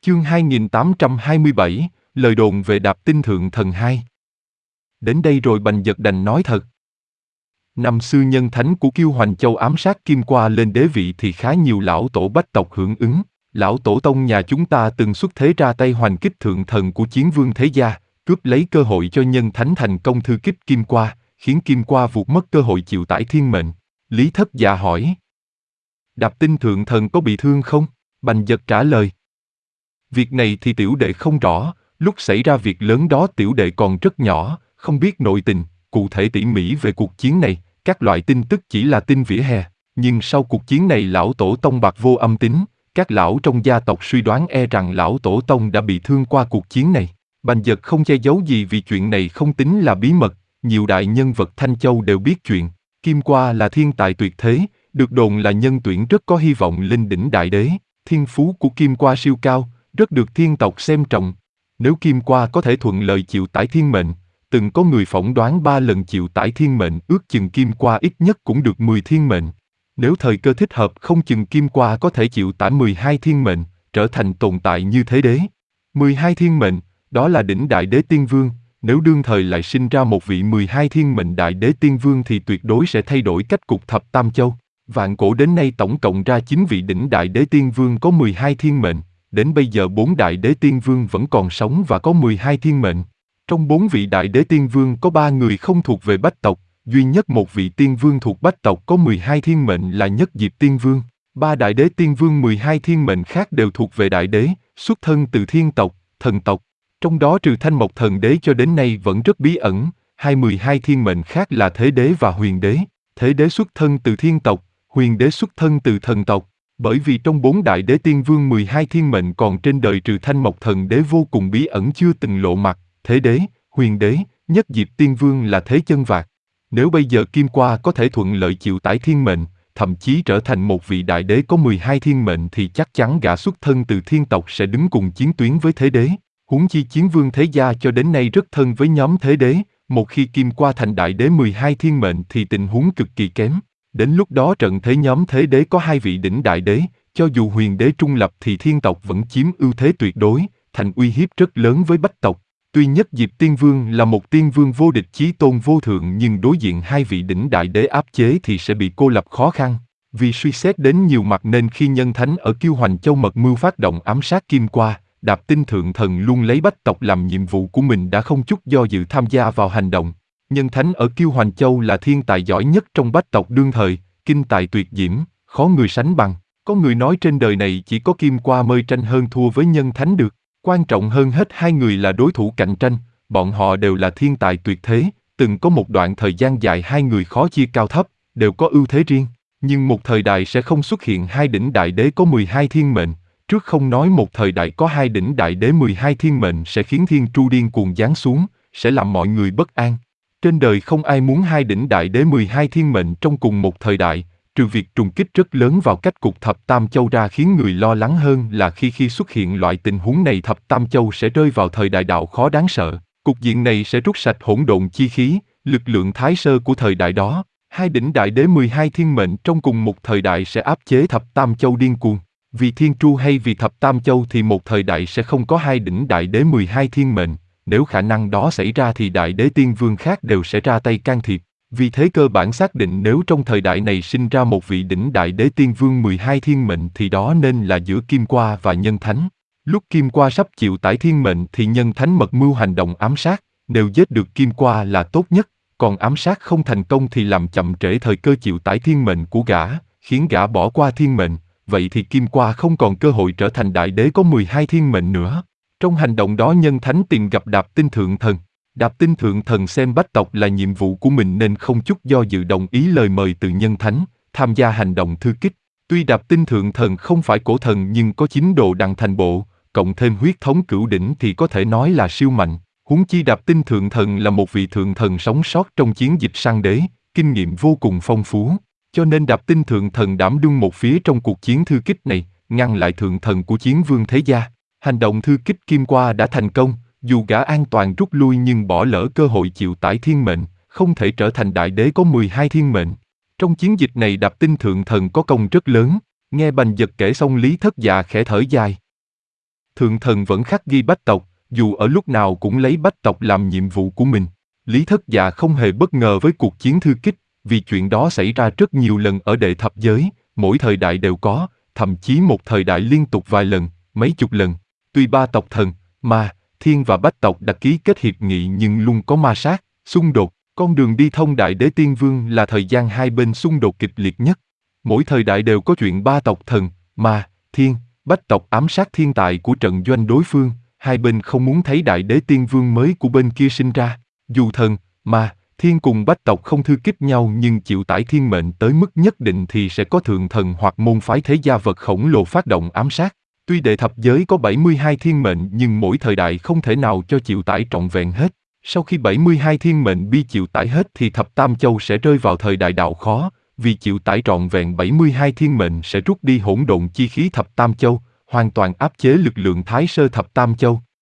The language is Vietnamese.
Chương 2827, lời đồn về Đạp Tinh Thượng Thần 2. Đến đây rồi Bành Giật đành nói thật. Năm xưa nhân thánh của Kiêu Hoành Châu ám sát Kim Qua lên đế vị thì khá nhiều lão tổ bách tộc hưởng ứng. Lão tổ tông nhà chúng ta từng xuất thế ra tay hoành kích thượng thần của Chiến Vương Thế Gia, cướp lấy cơ hội cho nhân thánh thành công thư kích Kim Qua, khiến Kim Qua vụt mất cơ hội chịu tải thiên mệnh. Lý Thất Dạ hỏi. Đạp Tinh Thượng Thần có bị thương không? Bành Giật trả lời. Việc này thì tiểu đệ không rõ, lúc xảy ra việc lớn đó tiểu đệ còn rất nhỏ, không biết nội tình, cụ thể tỉ mỉ về cuộc chiến này, các loại tin tức chỉ là tin vỉa hè. Nhưng sau cuộc chiến này lão tổ tông bạc vô âm tín, các lão trong gia tộc suy đoán rằng lão tổ tông đã bị thương qua cuộc chiến này. Bành Giật không che giấu gì vì chuyện này không tính là bí mật, nhiều đại nhân vật Thanh Châu đều biết chuyện. Kim Qua là thiên tài tuyệt thế, được đồn là nhân tuyển rất có hy vọng lên đỉnh đại đế. Thiên phú của Kim Qua siêu cao, rất được thiên tộc xem trọng. Nếu Kim Qua có thể thuận lợi chịu tải thiên mệnh, từng có người phỏng đoán 3 lần chịu tải thiên mệnh ước chừng Kim Qua ít nhất cũng được 10 thiên mệnh. Nếu thời cơ thích hợp không chừng Kim Qua có thể chịu tải 12 thiên mệnh, trở thành tồn tại như thế đế. 12 thiên mệnh, đó là đỉnh đại đế tiên vương, nếu đương thời lại sinh ra một vị 12 thiên mệnh đại đế tiên vương thì tuyệt đối sẽ thay đổi cách cục thập tam châu. Vạn cổ đến nay tổng cộng ra 9 vị đỉnh đại đế tiên vương có 12 thiên mệnh, đến bây giờ 4 đại đế tiên vương vẫn còn sống và có 12 thiên mệnh. Trong 4 vị đại đế tiên vương có 3 người không thuộc về bách tộc, duy nhất một vị tiên vương thuộc bách tộc có 12 thiên mệnh là Nhất Diệp Tiên Vương. 3 đại đế tiên vương 12 thiên mệnh khác đều thuộc về đại đế, xuất thân từ thiên tộc, thần tộc. Trong đó trừ Thanh Mộc Thần Đế cho đến nay vẫn rất bí ẩn, 12 thiên mệnh khác là Thế Đế và Huyền Đế. Thế Đế xuất thân từ thiên tộc, Huyền Đế xuất thân từ thần tộc. Bởi vì trong 4 đại đế tiên vương 12 thiên mệnh còn trên đời trừ Thanh Mộc Thần Đế vô cùng bí ẩn chưa từng lộ mặt, Thế Đế, Huyền Đế, Nhất Diệp Tiên Vương là Thế Chân Vạc. Nếu bây giờ Kim Qua có thể thuận lợi chịu tải thiên mệnh, thậm chí trở thành một vị đại đế có 12 thiên mệnh thì chắc chắn gã xuất thân từ thiên tộc sẽ đứng cùng chiến tuyến với Thế Đế. Huống chi Chiến Vương Thế Gia cho đến nay rất thân với nhóm Thế Đế, một khi Kim Qua thành đại đế 12 thiên mệnh thì tình huống cực kỳ kém. Đến lúc đó trận thế nhóm Thế Đế có 2 vị đỉnh đại đế, cho dù Huyền Đế trung lập thì thiên tộc vẫn chiếm ưu thế tuyệt đối, thành uy hiếp rất lớn với bách tộc. Tuy Nhất Diệp Tiên Vương là một tiên vương vô địch chí tôn vô thượng nhưng đối diện 2 vị đỉnh đại đế áp chế thì sẽ bị cô lập khó khăn. Vì suy xét đến nhiều mặt nên khi nhân thánh ở Kiêu Hoành Châu mật mưu phát động ám sát Kim Qua, Đạp Tinh Thượng Thần luôn lấy bách tộc làm nhiệm vụ của mình đã không chút do dự tham gia vào hành động. Nhân thánh ở Kiêu Hoành Châu là thiên tài giỏi nhất trong bách tộc đương thời, kinh tài tuyệt diễm, khó người sánh bằng. Có người nói trên đời này chỉ có Kim Qua mới tranh hơn thua với nhân thánh được. Quan trọng hơn hết 2 người là đối thủ cạnh tranh, bọn họ đều là thiên tài tuyệt thế, từng có một đoạn thời gian dài 2 người khó chia cao thấp, đều có ưu thế riêng. Nhưng một thời đại sẽ không xuất hiện 2 đỉnh đại đế có 12 thiên mệnh, trước không nói một thời đại có 2 đỉnh đại đế 12 thiên mệnh sẽ khiến thiên tru điên cuồng giáng xuống, sẽ làm mọi người bất an. Trên đời không ai muốn 2 đỉnh đại đế 12 thiên mệnh trong cùng một thời đại, trừ việc trùng kích rất lớn vào cách cục thập tam châu ra khiến người lo lắng hơn là khi xuất hiện loại tình huống này thập tam châu sẽ rơi vào thời đại đạo khó đáng sợ. Cục diện này sẽ rút sạch hỗn độn chi khí, lực lượng thái sơ của thời đại đó. 2 đỉnh đại đế 12 thiên mệnh trong cùng một thời đại sẽ áp chế thập tam châu điên cuồng. Vì thiên tru hay vì thập tam châu thì một thời đại sẽ không có 2 đỉnh đại đế 12 thiên mệnh. Nếu khả năng đó xảy ra thì đại đế tiên vương khác đều sẽ ra tay can thiệp. Vì thế cơ bản xác định nếu trong thời đại này sinh ra một vị đỉnh đại đế tiên vương 12 thiên mệnh thì đó nên là giữa Kim Qua và nhân thánh. Lúc Kim Qua sắp chịu tải thiên mệnh thì nhân thánh mật mưu hành động ám sát, nếu giết được Kim Qua là tốt nhất, còn ám sát không thành công thì làm chậm trễ thời cơ chịu tải thiên mệnh của gã, khiến gã bỏ qua thiên mệnh, vậy thì Kim Qua không còn cơ hội trở thành đại đế có 12 thiên mệnh nữa. Trong hành động đó nhân thánh tìm gặp Đạp Tinh Thượng Thần. Đạp Tinh Thượng Thần xem bách tộc là nhiệm vụ của mình nên không chút do dự đồng ý lời mời từ nhân thánh, tham gia hành động thư kích. Tuy Đạp Tinh Thượng Thần không phải cổ thần nhưng có 9 đồ đằng thành bộ, cộng thêm huyết thống cửu đỉnh thì có thể nói là siêu mạnh. Huống chi Đạp Tinh Thượng Thần là một vị thượng thần sống sót trong chiến dịch săn đế, kinh nghiệm vô cùng phong phú. Cho nên Đạp Tinh Thượng Thần đảm đương một phía trong cuộc chiến thư kích này, ngăn lại thượng thần của Chiến Vương Thế Gia. Hành động thư kích Kim Qua đã thành công. Dù gã an toàn rút lui nhưng bỏ lỡ cơ hội chịu tải thiên mệnh, không thể trở thành đại đế có 12 thiên mệnh. Trong chiến dịch này Đạp Tinh Thượng Thần có công rất lớn, nghe Bành Giật kể xong Lý Thất Dạ khẽ thở dài. Thượng thần vẫn khắc ghi bách tộc, dù ở lúc nào cũng lấy bách tộc làm nhiệm vụ của mình. Lý Thất Dạ không hề bất ngờ với cuộc chiến Thư Kích, vì chuyện đó xảy ra rất nhiều lần ở Đệ Thập Giới, mỗi thời đại đều có, thậm chí một thời đại liên tục vài lần, mấy chục lần. Tuy ba tộc thần, ma, thiên và bách tộc đã ký kết hiệp nghị nhưng luôn có ma sát, xung đột. Con đường đi thông Đại Đế Tiên Vương là thời gian hai bên xung đột kịch liệt nhất. Mỗi thời đại đều có chuyện ba tộc thần, ma, thiên, bách tộc ám sát thiên tài của trận doanh đối phương, hai bên không muốn thấy Đại Đế Tiên Vương mới của bên kia sinh ra. Dù thần, ma, thiên cùng bách tộc không thư kích nhau nhưng chịu tải thiên mệnh tới mức nhất định thì sẽ có thượng thần hoặc môn phái thế gia vật khổng lồ phát động ám sát. Tuy Đệ Thập Giới có 72 thiên mệnh nhưng mỗi thời đại không thể nào cho chịu tải trọn vẹn hết. Sau khi 72 thiên mệnh bi chịu tải hết thì Thập Tam Châu sẽ rơi vào thời đại đạo khó, vì chịu tải trọn vẹn 72 thiên mệnh sẽ rút đi hỗn độn chi khí Thập Tam Châu, hoàn toàn áp chế lực lượng Thái Sơ Thập Tam Châu.